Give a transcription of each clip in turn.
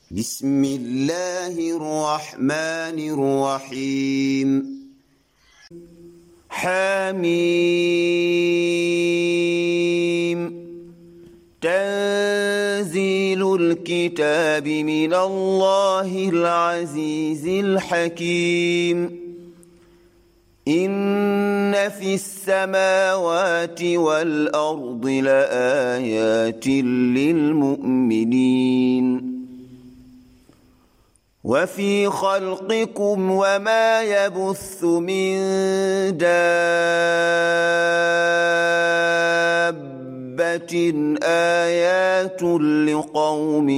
بسم الله الرحمن الرحيم حميم تنزيل الكتاب من الله العزيز الحكيم إن في السماوات والأرض لآيات للمؤمنين وفي خلقكم وما يبث من دابة آيات لقوم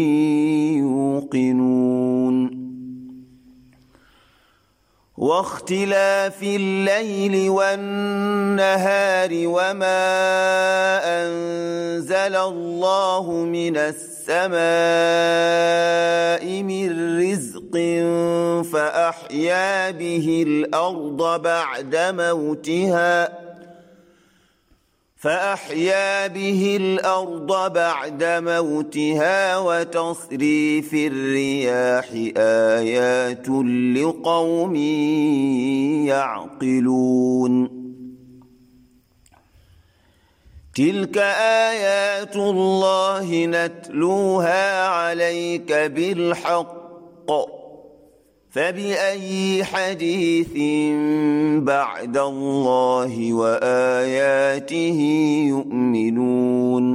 يوقنون واختلاف الليل والنهار وما أنزل الله من السماء من رزق فأحيا به الأرض بعد موتها وتصريف الرياح آيات لقوم يعقلون تلك آيات الله نتلوها عليك بالحق فبأي حديث بعد الله وآياته يؤمنون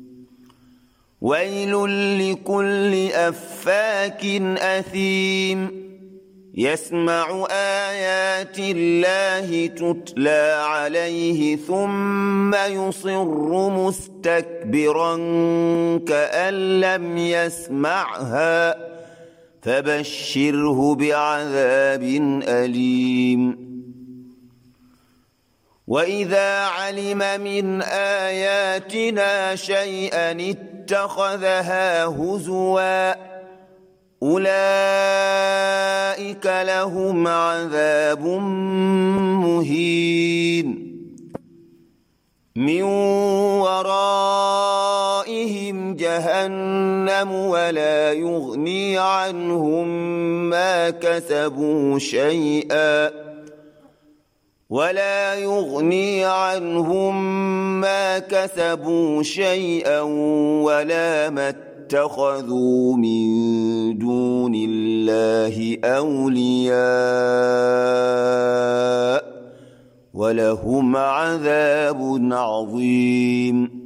ويل لكل أفاك أثيم يسمع آيات الله تتلى عليه ثم يصر مستكبرا كأن لم يسمعها فبشره بعذاب أليم وإذا علم من آياتنا شيئا اتخذها هزوا أولئك لهم عذاب مهين من ورائهم جهنم ولا يغني عنهم ما كسبوا شيئا ولا ما اتخذوا من دون الله أولياء ولهم عذاب عظيم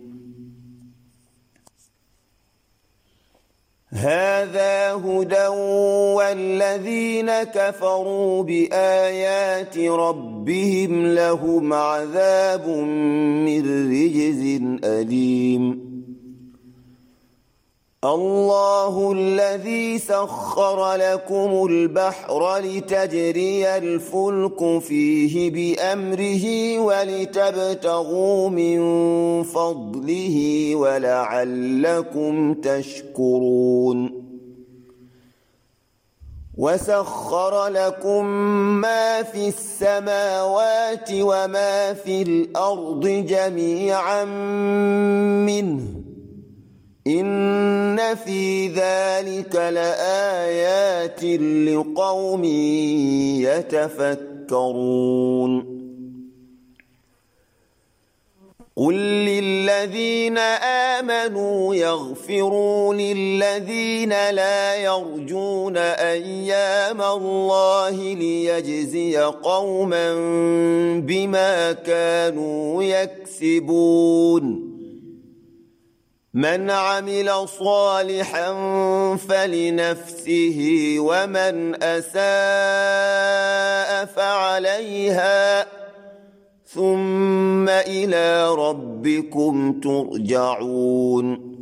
هذا هدى والذين كفروا بآيات ربهم لهم عذاب من رجز أليم الله الذي سخر لكم البحر لتجري الفلك فيه بأمره ولتبتغوا من فضله ولعلكم تشكرون وسخر لكم ما في السماوات وما في الأرض جميعا منه إن في ذلك لآيات لقوم يتفكرون قل للذين آمنوا يغفروا للذين لا يرجون أيام الله ليجزي قوما بما كانوا يكسبون من عمل صالحا فلنفسه ومن أساء فعليها ثم إلى ربكم ترجعون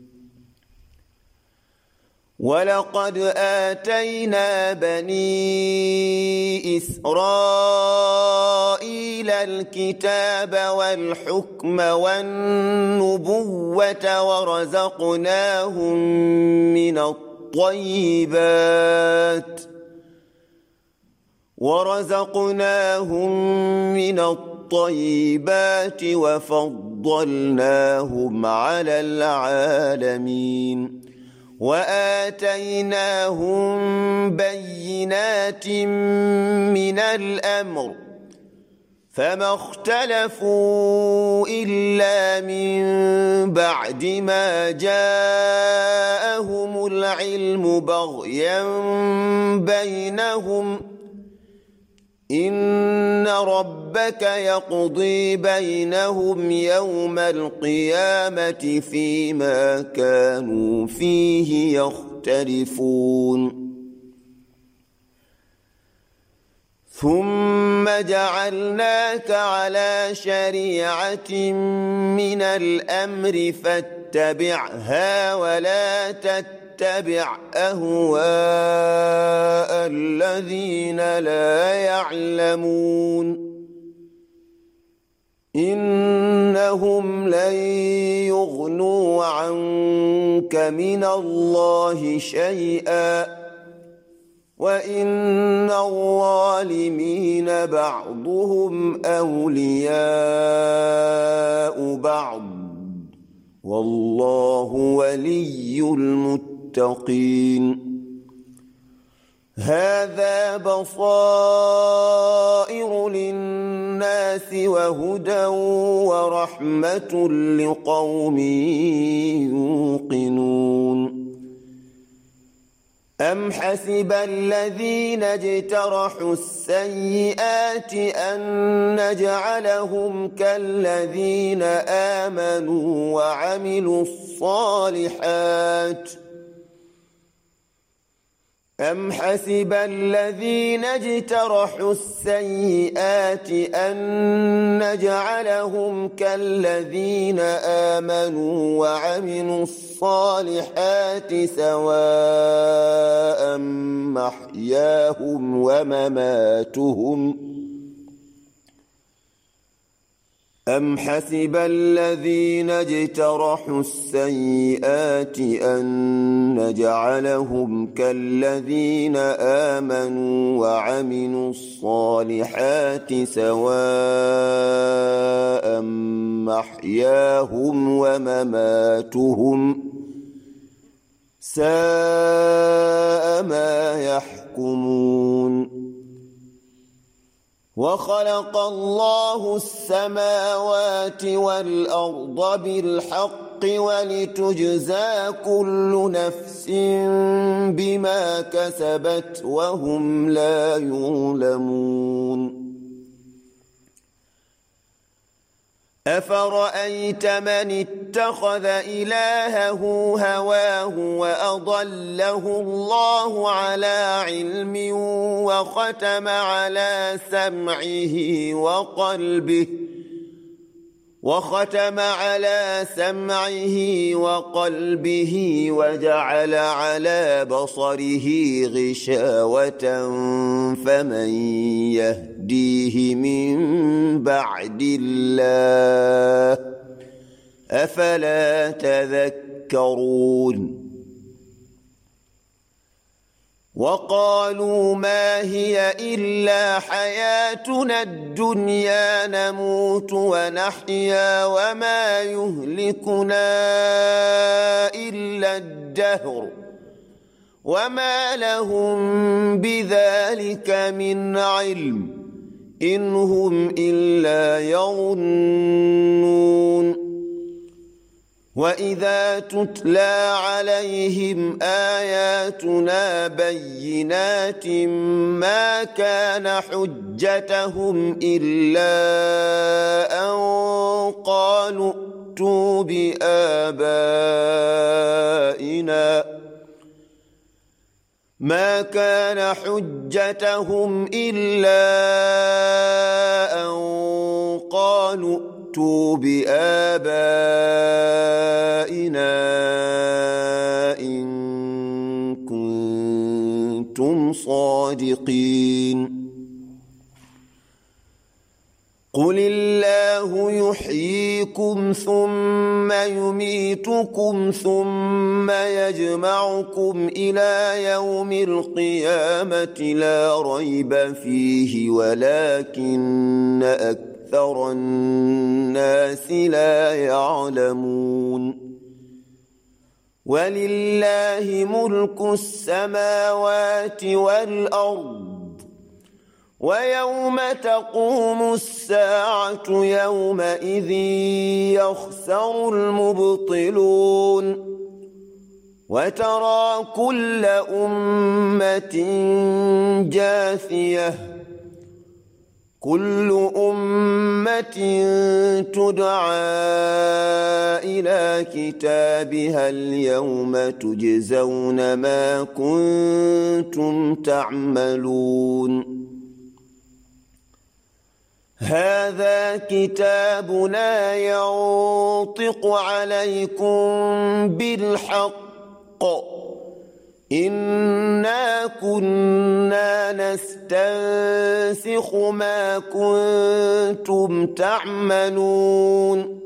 ولقد آتينا بني إسرائيل الكتاب والحكم والنبوة ورزقناهم من الطيبات وفضلناهم على العالمين وآتيناهم بينات من الأمر فما اختلفوا إلا من بعد ما جاءهم العلم بغيا بينهم إن ربك يقضي بينهم يوم القيامة فيما كانوا فيه يختلفون ثم جعلناك على شريعة من الأمر فاتبعها ولا تتبع أهواء الذين لا يعلمون إنهم لن يغنوا عنك من الله شيئا وإن الظالمين بعضهم أولياء بعض والله ولي المتقين هذا بصائر للناس وهدى ورحمة لقوم يوقنون أم حسب الذين اجترحوا السيئات أن نجعلهم كالذين آمنوا وعملوا الصالحات أم حسب الذين اجترحوا السيئات أن نجعلهم كالذين آمنوا وعملوا الصالحات سواء محياهم ومماتهم أم حسب الذين اجترحوا السيئات أن نجعلهم كالذين آمنوا وعملوا الصالحات سواء محياهم ومماتهم ساء ما يحكمون وخلق الله السماوات والأرض بالحق ولتجزى كل نفس بما كسبت وهم لا يظلمون أفرأيت من اتخذ إلهه هواه وأضله الله على علم وختم على سمعه وقلبه وجعل على بصره غشاوة فمن يهديه من بعد الله أفلا تذكرون وقالوا ما هي إلا حياتنا الدنيا نموت ونحيا وما يهلكنا إلا الدهر وما لهم بذلك من علم إن هم إلا يظنون وإذا تتلى عليهم آياتنا بينات ما كان حجتهم إلا أن قالوا ائتوا بآبائنا ما كان حجتهم إلا أن قالوا ائتوا بآبائنا إن كنتم صادقين قل الله يحييكم ثم يميتكم ثم يجمعكم إلى يوم القيامة لا ريب فيه ولكن أكثر الناس لا يعلمون ولله ملك السماوات والأرض ويوم تقوم الساعة يومئذ يخسر المبطلون وترى كل أمة جاثية كل أمة تدعى إلى كتابها اليوم تجزون ما كنتم تعملون هذا كتابنا ينطق عليكم بالحق إنا كنا نستنسخ ما كنتم تعملون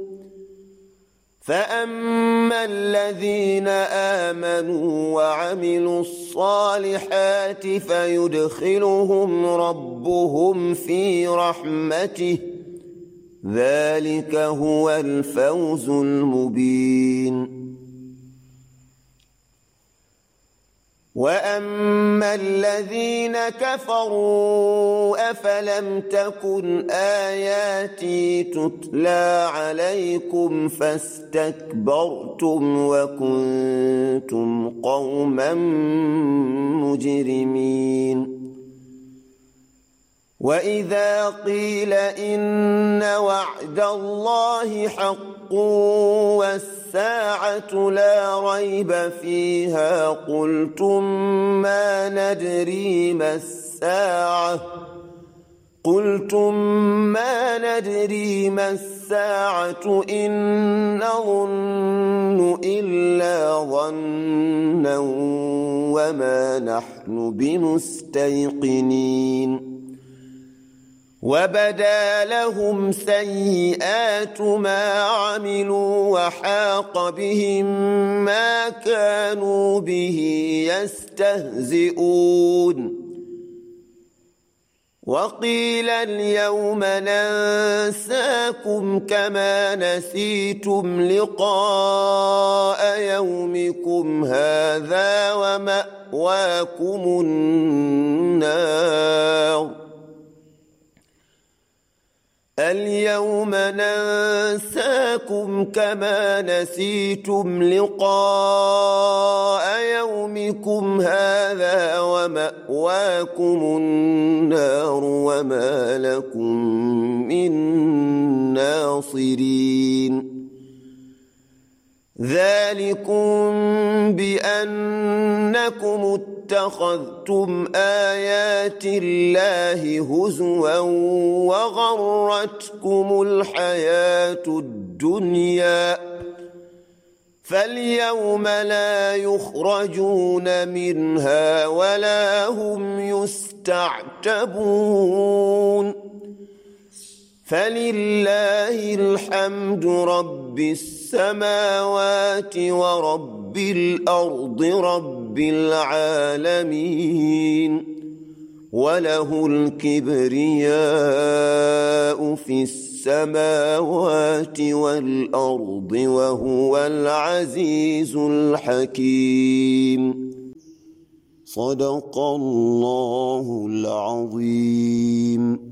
فأما الذين آمنوا وعملوا الصالحات فيدخلهم ربهم في رحمته ذلك هو الفوز المبين وأما الذين كفروا أفلم تكن آياتي تتلى عليكم فاستكبرتم وكنتم قوما مجرمين وإذا قيل إن وعد الله حق والساعة لا ريب فيها قلتم ما ندري ما الساعة إن نظن إلا ظنا وما نحن بمستيقنين وبدا لهم سيئات ما عملوا وحاق بهم ما كانوا به يستهزئون وقيل اليوم ننساكم كما نسيتم لقاء يومكم هذا ومأواكم النار اليوم ننساكم كما نسيتم لقاء يومكم هذا ومأواكم النار وما لكم من ناصرين ذلكم بأنكم اتخذتم آيات الله هزوا وغرتكم الحياة الدنيا فاليوم لا يخرجون منها ولا هم يستعتبون فلله الحمد رب السماوات ورب الأرض رب العالمين وله الكبرياء في السماوات والأرض وهو العزيز الحكيم صدق الله العظيم.